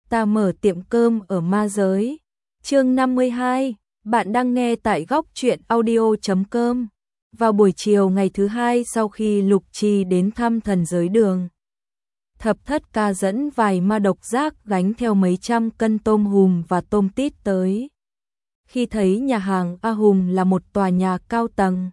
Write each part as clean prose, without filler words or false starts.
ta mở tiệm cơm ở ma giới. Chương 52, bạn đang nghe tại góc truyện audio.com. Vào buổi chiều ngày thứ hai sau khi Lục Trì đến thăm thần giới đường, Thập Thất Ca dẫn vài ma độc giác gánh theo mấy trăm cân tôm hùm và tôm tít tới. Khi thấy nhà hàng A Hùng là một tòa nhà cao tầng,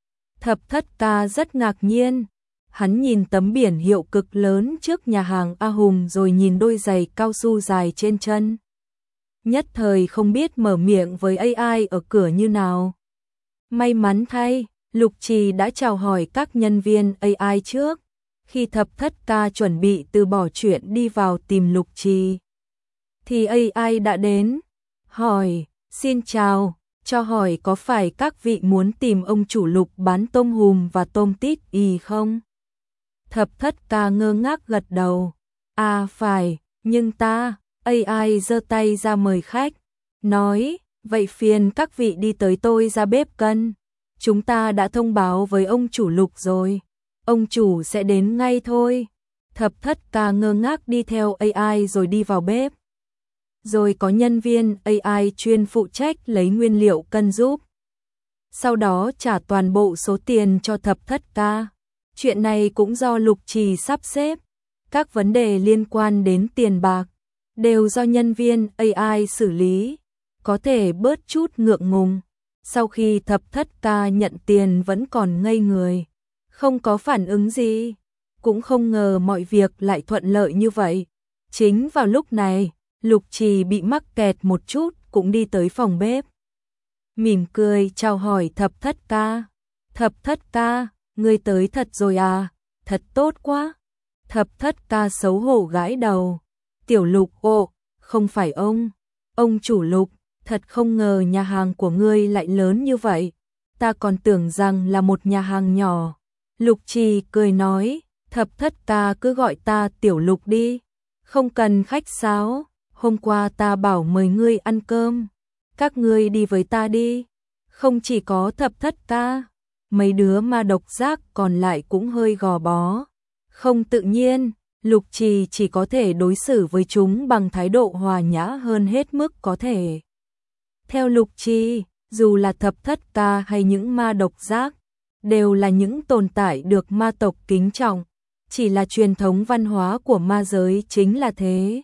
Thập Thất Ca rất ngạc nhiên. Hắn nhìn tấm biển hiệu cực lớn trước nhà hàng A Hùng rồi nhìn đôi giày cao su dài trên chân. Nhất thời không biết mở miệng với AI ở cửa như nào. May mắn thay, Lục Trì đã chào hỏi các nhân viên AI trước. Khi Thập Thất Ca chuẩn bị từ bỏ chuyện đi vào tìm Lục Trì, thì AI đã đến, hỏi, xin chào, cho hỏi có phải các vị muốn tìm ông chủ Lục bán tôm hùm và tôm tít không? Thập Thất Ca ngơ ngác gật đầu, à phải, nhưng ta, AI giơ tay ra mời khách, nói, vậy phiền các vị đi tới tôi ra bếp cân, chúng ta đã thông báo với ông chủ Lục rồi, ông chủ sẽ đến ngay thôi. Thập Thất Ca ngơ ngác đi theo AI rồi đi vào bếp. Rồi có nhân viên AI chuyên phụ trách lấy nguyên liệu cân giúp. Sau đó trả toàn bộ số tiền cho Thập Thất Ca. Chuyện này cũng do Lục Trì sắp xếp. Các vấn đề liên quan đến tiền bạc đều do nhân viên AI xử lý, có thể bớt chút ngượng ngùng. Sau khi Thập Thất Ca nhận tiền vẫn còn ngây người, không có phản ứng gì, cũng không ngờ mọi việc lại thuận lợi như vậy. Chính vào lúc này, Lục Trì bị mắc kẹt một chút cũng đi tới phòng bếp. Mỉm cười chào hỏi Thập Thất Ca. Thập Thất Ca, ngươi tới thật rồi à, thật tốt quá. Thập Thất Ca xấu hổ gãi đầu. Tiểu Lục, không phải ông chủ Lục, thật không ngờ nhà hàng của ngươi lại lớn như vậy, ta còn tưởng rằng là một nhà hàng nhỏ. Lục Trì cười nói, Thập Thất Ca cứ gọi ta Tiểu Lục đi, không cần khách sáo, hôm qua ta bảo mời ngươi ăn cơm, các ngươi đi với ta đi. Không chỉ có Thập Thất Ca, mấy đứa ma độc giác còn lại cũng hơi gò bó, không tự nhiên. Lục Trì chỉ có thể đối xử với chúng bằng thái độ hòa nhã hơn hết mức có thể. Theo Lục Trì, dù là Thập Thất Ca hay những ma độc giác, đều là những tồn tại được ma tộc kính trọng, chỉ là truyền thống văn hóa của ma giới chính là thế.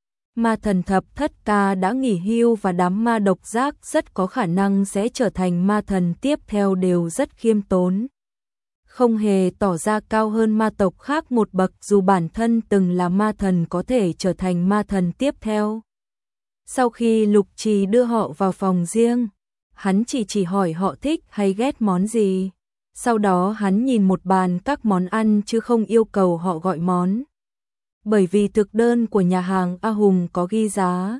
Ma thần Thập Thất Ca đã nghỉ hưu và đám ma độc giác rất có khả năng sẽ trở thành ma thần tiếp theo đều rất khiêm tốn, không hề tỏ ra cao hơn ma tộc khác một bậc dù bản thân từng là ma thần có thể trở thành ma thần tiếp theo. Sau khi Lục Trì đưa họ vào phòng riêng, hắn chỉ hỏi họ thích hay ghét món gì. Sau đó hắn nhìn một bàn các món ăn chứ không yêu cầu họ gọi món. Bởi vì thực đơn của nhà hàng A Hùng có ghi giá.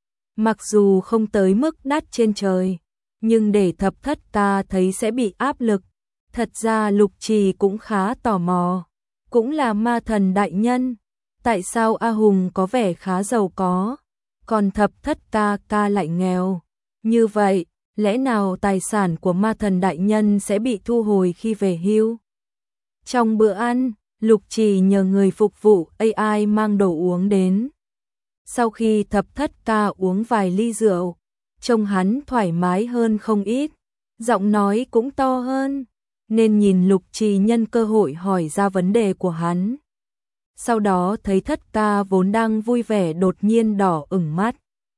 Mặc dù không tới mức đắt trên trời, nhưng để Thập Thất Ca thấy sẽ bị áp lực. Thật ra Lục Trì cũng khá tò mò, cũng là ma thần đại nhân, tại sao A Hùng có vẻ khá giàu có, còn Thập Thất Ca lại nghèo. Như vậy, lẽ nào tài sản của ma thần đại nhân sẽ bị thu hồi khi về hưu? Trong bữa ăn, Lục Trì nhờ người phục vụ AI mang đồ uống đến. Sau khi Thập Thất Ca uống vài ly rượu, trông hắn thoải mái hơn không ít, giọng nói cũng to hơn, nên nhìn Lục Trì nhân cơ hội hỏi ra vấn đề của hắn. Sau đó thấy Thất Ca vốn đang vui vẻ đột nhiên đỏ ửng mắt.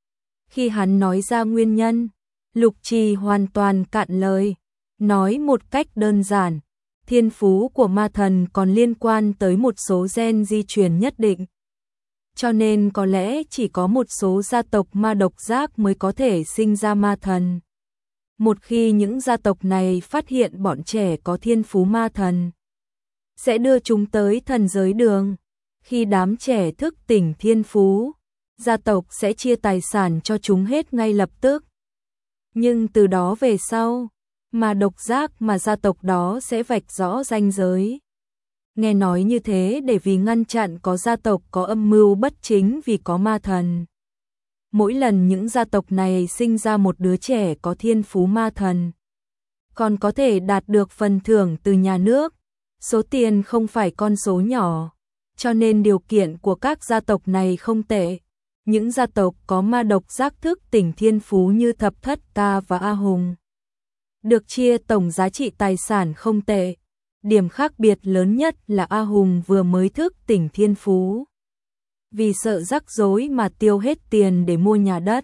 Khi hắn nói ra nguyên nhân, Lục Trì hoàn toàn cạn lời, nói một cách đơn giản, thiên phú của ma thần còn liên quan tới một số gen di truyền nhất định. Cho nên có lẽ chỉ có một số gia tộc ma độc giác mới có thể sinh ra ma thần. Một khi những gia tộc này phát hiện bọn trẻ có thiên phú ma thần, sẽ đưa chúng tới thần giới đường. Khi đám trẻ thức tỉnh thiên phú, gia tộc sẽ chia tài sản cho chúng hết ngay lập tức. Nhưng từ đó về sau, mà độc giác mà gia tộc đó sẽ vạch rõ ranh giới. Nghe nói như thế để vì ngăn chặn có gia tộc có âm mưu bất chính vì có ma thần. Mỗi lần những gia tộc này sinh ra một đứa trẻ có thiên phú ma thần, còn có thể đạt được phần thưởng từ nhà nước. Số tiền không phải con số nhỏ, cho nên điều kiện của các gia tộc này không tệ. những gia tộc có ma độc giác thức tỉnh thiên phú như Thập Thất Ca và A Hùng được chia tổng giá trị tài sản không tệ. Điểm khác biệt lớn nhất là A Hùng vừa mới thức tỉnh thiên phú. Vì sợ rắc rối mà tiêu hết tiền để mua nhà đất.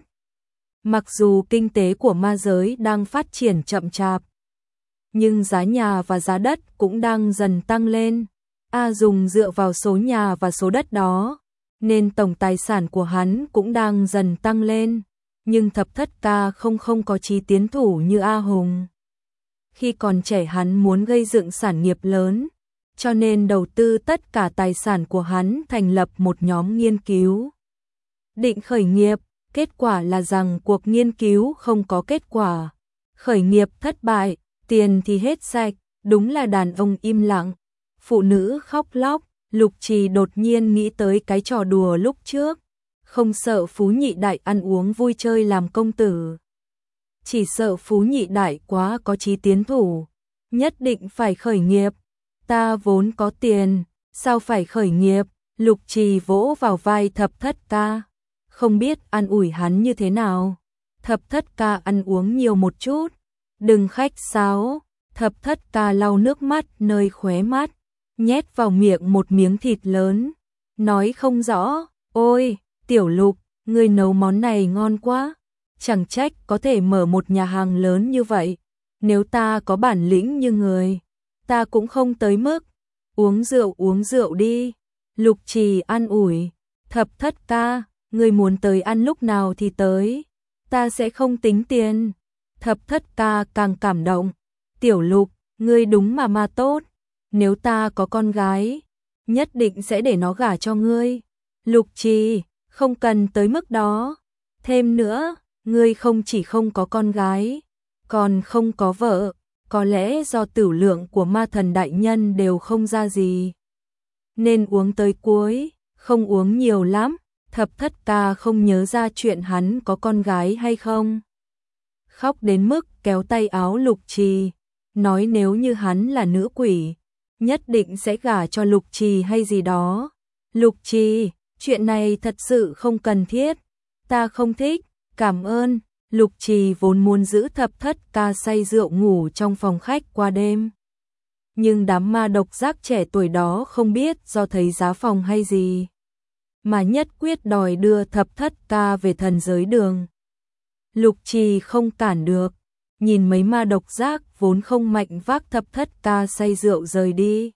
Mặc dù kinh tế của ma giới đang phát triển chậm chạp, nhưng giá nhà và giá đất cũng đang dần tăng lên. A Hùng dựa vào số nhà và số đất đó, nên tổng tài sản của hắn cũng đang dần tăng lên. Nhưng Thập Thất Ca không có chí tiến thủ như A Hùng. Khi còn trẻ hắn muốn gây dựng sản nghiệp lớn, cho nên đầu tư tất cả tài sản của hắn thành lập một nhóm nghiên cứu. Định khởi nghiệp, kết quả là rằng cuộc nghiên cứu không có kết quả. Khởi nghiệp thất bại, tiền thì hết sạch, đúng là đàn ông im lặng, phụ nữ khóc lóc. Lục Trì đột nhiên nghĩ tới cái trò đùa lúc trước, không sợ Phú Nhị Đại ăn uống vui chơi làm công tử. Chỉ sợ Phú Nhị Đại quá có chí tiến thủ, nhất định phải khởi nghiệp. Ta vốn có tiền, sao phải khởi nghiệp? Lục Trì vỗ vào vai Thập Thất Ca, không biết an ủi hắn như thế nào. Thập Thất Ca ăn uống nhiều một chút, đừng khách sáo. Thập Thất Ca lau nước mắt nơi khóe mắt, nhét vào miệng một miếng thịt lớn, nói không rõ. Ôi, Tiểu Lục, ngươi nấu món này ngon quá, chẳng trách có thể mở một nhà hàng lớn như vậy. Nếu ta có bản lĩnh như người, ta cũng không tới mức. Uống rượu đi. Lục Trì an ủi. Thập Thất Ca, ngươi muốn tới ăn lúc nào thì tới, ta sẽ không tính tiền. Thập Thất Ca càng cảm động. Tiểu Lục, ngươi đúng mà ma tốt. Nếu ta có con gái, nhất định sẽ để nó gả cho ngươi. Lục Trì, không cần tới mức đó. Thêm nữa, ngươi không chỉ không có con gái, còn không có vợ. Có lẽ do tửu lượng của ma thần đại nhân đều không ra gì, nên uống tới cuối, không uống nhiều lắm. Thập Thất Ca không nhớ ra chuyện hắn có con gái hay không. Khóc đến mức kéo tay áo Lục Trì, nói nếu như hắn là nữ quỷ, nhất định sẽ gả cho Lục Trì hay gì đó. Lục Trì, chuyện này thật sự không cần thiết, ta không thích, cảm ơn. Lục Trì vốn muốn giữ Thập Thất Ca say rượu ngủ trong phòng khách qua đêm. Nhưng đám ma độc giác trẻ tuổi đó không biết do thấy giá phòng hay gì, mà nhất quyết đòi đưa Thập Thất Ca về thần giới đường. Lục Trì không cản được, nhìn mấy ma độc giác vốn không mạnh vác Thập Thất Ca say rượu rời đi.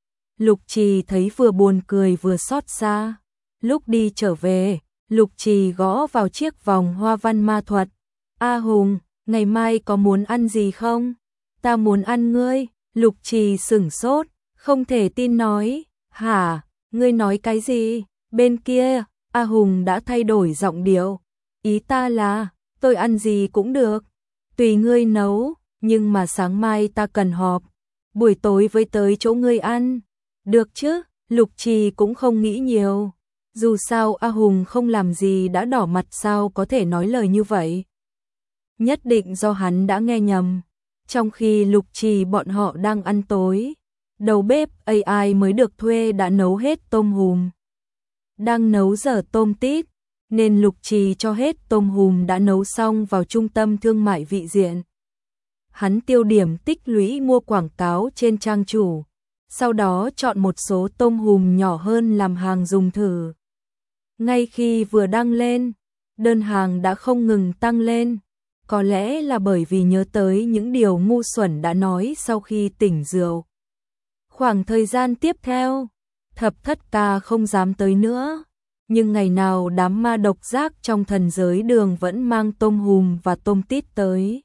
Lục Trì thấy vừa buồn cười vừa xót xa. Lúc đi trở về, Lục Trì gõ vào chiếc vòng hoa văn ma thuật. A Hùng, ngày mai có muốn ăn gì không? Ta muốn ăn ngươi. Lục Trì sửng sốt, không thể tin nói. Hả, ngươi nói cái gì? Bên kia, A Hùng đã thay đổi giọng điệu. Ý ta là, tôi ăn gì cũng được, tùy ngươi nấu, nhưng mà sáng mai ta cần họp, buổi tối với tới chỗ ngươi ăn. Được chứ? Lục Trì cũng không nghĩ nhiều. Dù sao A Hùng không làm gì đã đỏ mặt, sao có thể nói lời như vậy. Nhất định do hắn đã nghe nhầm. Trong khi Lục Trì bọn họ đang ăn tối, đầu bếp AI mới được thuê đã nấu hết tôm hùm. Đang nấu dở tôm tít, nên Lục Trì cho hết tôm hùm đã nấu xong vào trung tâm thương mại vị diện. Hắn tiêu điểm tích lũy mua quảng cáo trên trang chủ, sau đó chọn một số tôm hùm nhỏ hơn làm hàng dùng thử. Ngay khi vừa đăng lên, đơn hàng đã không ngừng tăng lên. Có lẽ là bởi vì nhớ tới những điều ngu xuẩn đã nói sau khi tỉnh rượu. Khoảng thời gian tiếp theo, Thập Thất Ca không dám tới nữa. Nhưng ngày nào đám ma độc giác trong thần giới đường vẫn mang tôm hùm và tôm tít tới.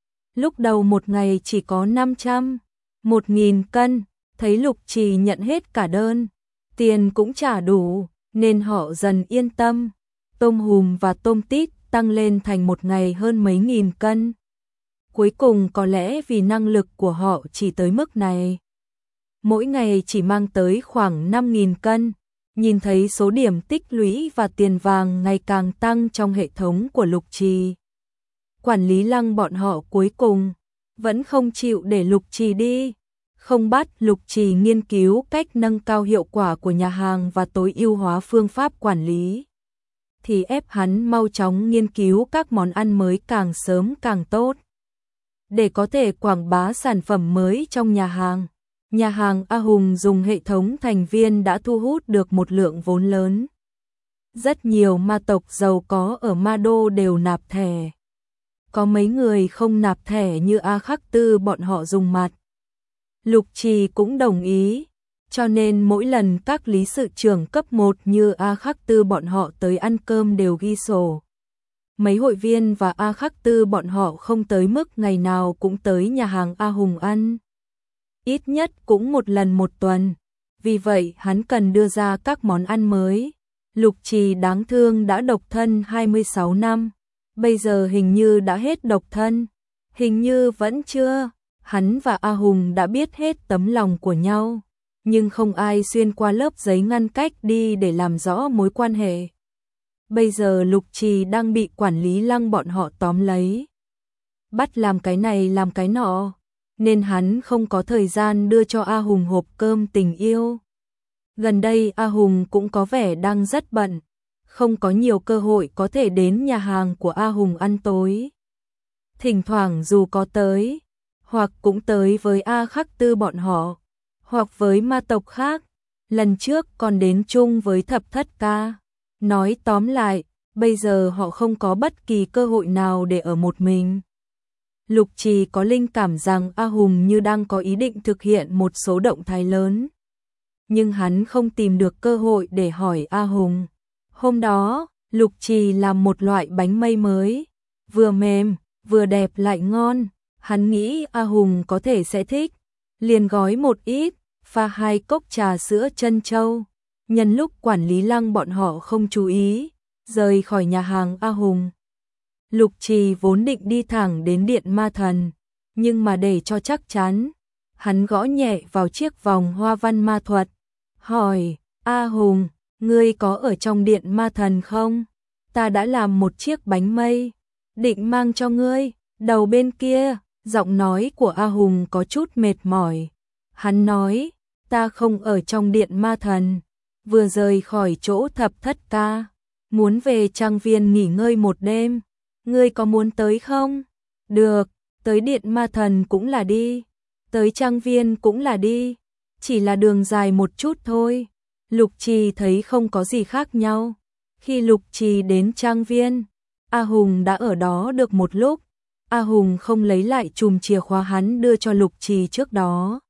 Lúc đầu một ngày chỉ có 500, 1.000 cân, thấy Lục Trì nhận hết cả đơn, tiền cũng trả đủ, nên họ dần yên tâm. Tôm hùm và tôm tít tăng lên thành một ngày hơn mấy nghìn cân. Cuối cùng có lẽ vì năng lực của họ chỉ tới mức này, mỗi ngày chỉ mang tới khoảng 5.000 cân. Nhìn thấy số điểm tích lũy và tiền vàng ngày càng tăng trong hệ thống của Lục Trì, quản lý Lăng bọn họ cuối cùng vẫn không chịu để Lục Trì đi, không bắt Lục Trì nghiên cứu cách nâng cao hiệu quả của nhà hàng và tối ưu hóa phương pháp quản lý. thì ép hắn mau chóng nghiên cứu các món ăn mới càng sớm càng tốt, để có thể quảng bá sản phẩm mới trong nhà hàng. Nhà hàng A Hùng dùng hệ thống thành viên đã thu hút được một lượng vốn lớn. Rất nhiều ma tộc giàu có ở Ma Đô đều nạp thẻ. Có mấy người không nạp thẻ như A Khắc Tư bọn họ dùng mặt. Lục Trì cũng đồng ý, cho nên mỗi lần các lý sự trưởng cấp 1 như A Khắc Tư bọn họ tới ăn cơm đều ghi sổ. Mấy hội viên và A Khắc Tư bọn họ không tới mức ngày nào cũng tới nhà hàng A Hùng ăn. Ít nhất cũng một lần một tuần. Vì vậy hắn cần đưa ra các món ăn mới. Lục Trì đáng thương đã độc thân 26 năm. Bây giờ hình như đã hết độc thân. Hình như vẫn chưa. Hắn và A Hùng đã biết hết tấm lòng của nhau. Nhưng không ai xuyên qua lớp giấy ngăn cách đi để làm rõ mối quan hệ. Bây giờ Lục Trì đang bị quản lý Lăng bọn họ tóm lấy. Bắt làm cái này làm cái nọ. Nên hắn không có thời gian đưa cho A Hùng hộp cơm tình yêu. Gần đây A Hùng cũng có vẻ đang rất bận. Không có nhiều cơ hội có thể đến nhà hàng của A Hùng ăn tối. Thỉnh thoảng dù có tới, hoặc cũng tới với A Khắc Tư bọn họ, hoặc với ma tộc khác. Lần trước còn đến chung với Thập Thất Ca. Nói tóm lại, bây giờ họ không có bất kỳ cơ hội nào để ở một mình. Lục Trì có linh cảm rằng A Hùng như đang có ý định thực hiện một số động thái lớn. Nhưng hắn không tìm được cơ hội để hỏi A Hùng. Hôm đó, Lục Trì làm một loại bánh mây mới, vừa mềm, vừa đẹp lại ngon. Hắn nghĩ A Hùng có thể sẽ thích, liền gói một ít, pha 2 cốc trà sữa trân châu. Nhân lúc quản lý Lăng bọn họ không chú ý, rời khỏi nhà hàng A Hùng. Lục Trì vốn định đi thẳng đến Điện Ma Thần, nhưng mà để cho chắc chắn, hắn gõ nhẹ vào chiếc vòng hoa văn ma thuật, hỏi: A Hùng, ngươi có ở trong Điện Ma Thần không? Ta đã làm một chiếc bánh mây, định mang cho ngươi. Đầu bên kia, giọng nói của A Hùng có chút mệt mỏi. Hắn nói: ta không ở trong Điện Ma Thần, vừa rời khỏi chỗ Thập Thất Ca, muốn về trang viên nghỉ ngơi một đêm. Ngươi có muốn tới không? Được, tới Điện Ma Thần cũng là đi, tới trang viên cũng là đi, chỉ là đường dài một chút thôi. Lục Trì thấy không có gì khác nhau. Khi Lục Trì đến trang viên, A Hùng đã ở đó được một lúc. A Hùng không lấy lại chùm chìa khóa hắn đưa cho Lục Trì trước đó.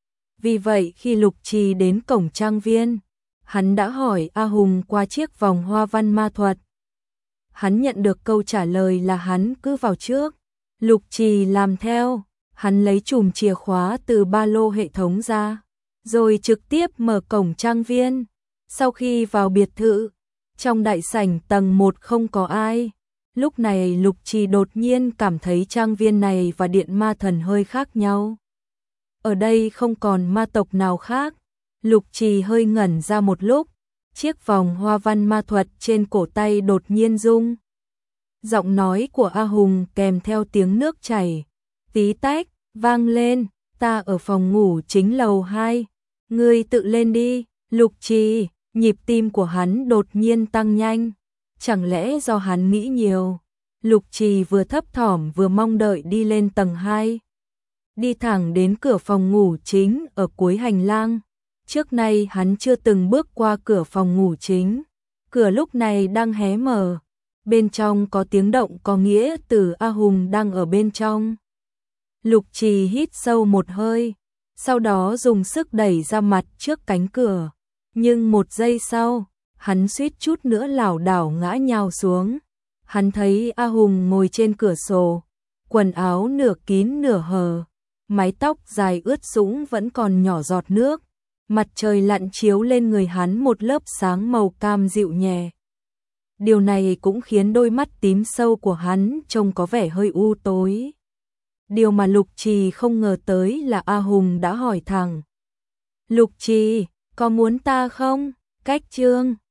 Vì vậy khi Lục Trì đến cổng trang viên, hắn đã hỏi A Hùng qua chiếc vòng hoa văn ma thuật. Hắn nhận được câu trả lời là hắn cứ vào trước. Lục Trì làm theo, hắn lấy chùm chìa khóa từ ba lô hệ thống ra, rồi trực tiếp mở cổng trang viên. Sau khi vào biệt thự, trong đại sảnh tầng 1 không có ai. Lúc này Lục Trì đột nhiên cảm thấy trang viên này và Điện Ma Thần hơi khác nhau. Ở đây không còn ma tộc nào khác. Lục Trì hơi ngẩn ra một lúc, chiếc vòng hoa văn ma thuật trên cổ tay đột nhiên rung. Giọng nói của A Hùng kèm theo tiếng nước chảy, tí tách, vang lên. Ta ở phòng ngủ chính lầu 2, ngươi tự lên đi. Lục Trì, nhịp tim của hắn đột nhiên tăng nhanh. Chẳng lẽ do hắn nghĩ nhiều? Lục Trì vừa thấp thỏm vừa mong đợi đi lên tầng 2. Đi thẳng đến cửa phòng ngủ chính ở cuối hành lang. Trước nay hắn chưa từng bước qua cửa phòng ngủ chính. Cửa lúc này đang hé mở. Bên trong có tiếng động có nghĩa từ A Hùng đang ở bên trong. Lục Trì hít sâu một hơi, sau đó dùng sức đẩy ra mặt trước cánh cửa. Nhưng một giây sau, hắn suýt chút nữa lảo đảo ngã nhào xuống. Hắn thấy A Hùng ngồi trên cửa sổ, quần áo nửa kín nửa hở, mái tóc dài ướt sũng vẫn còn nhỏ giọt nước. Mặt trời lặn chiếu lên người hắn một lớp sáng màu cam dịu nhẹ. Điều này cũng khiến đôi mắt tím sâu của hắn trông có vẻ hơi u tối. Điều mà Lục Trì không ngờ tới là A Hùng đã hỏi thẳng: Lục Trì, có muốn ta không? Cách chương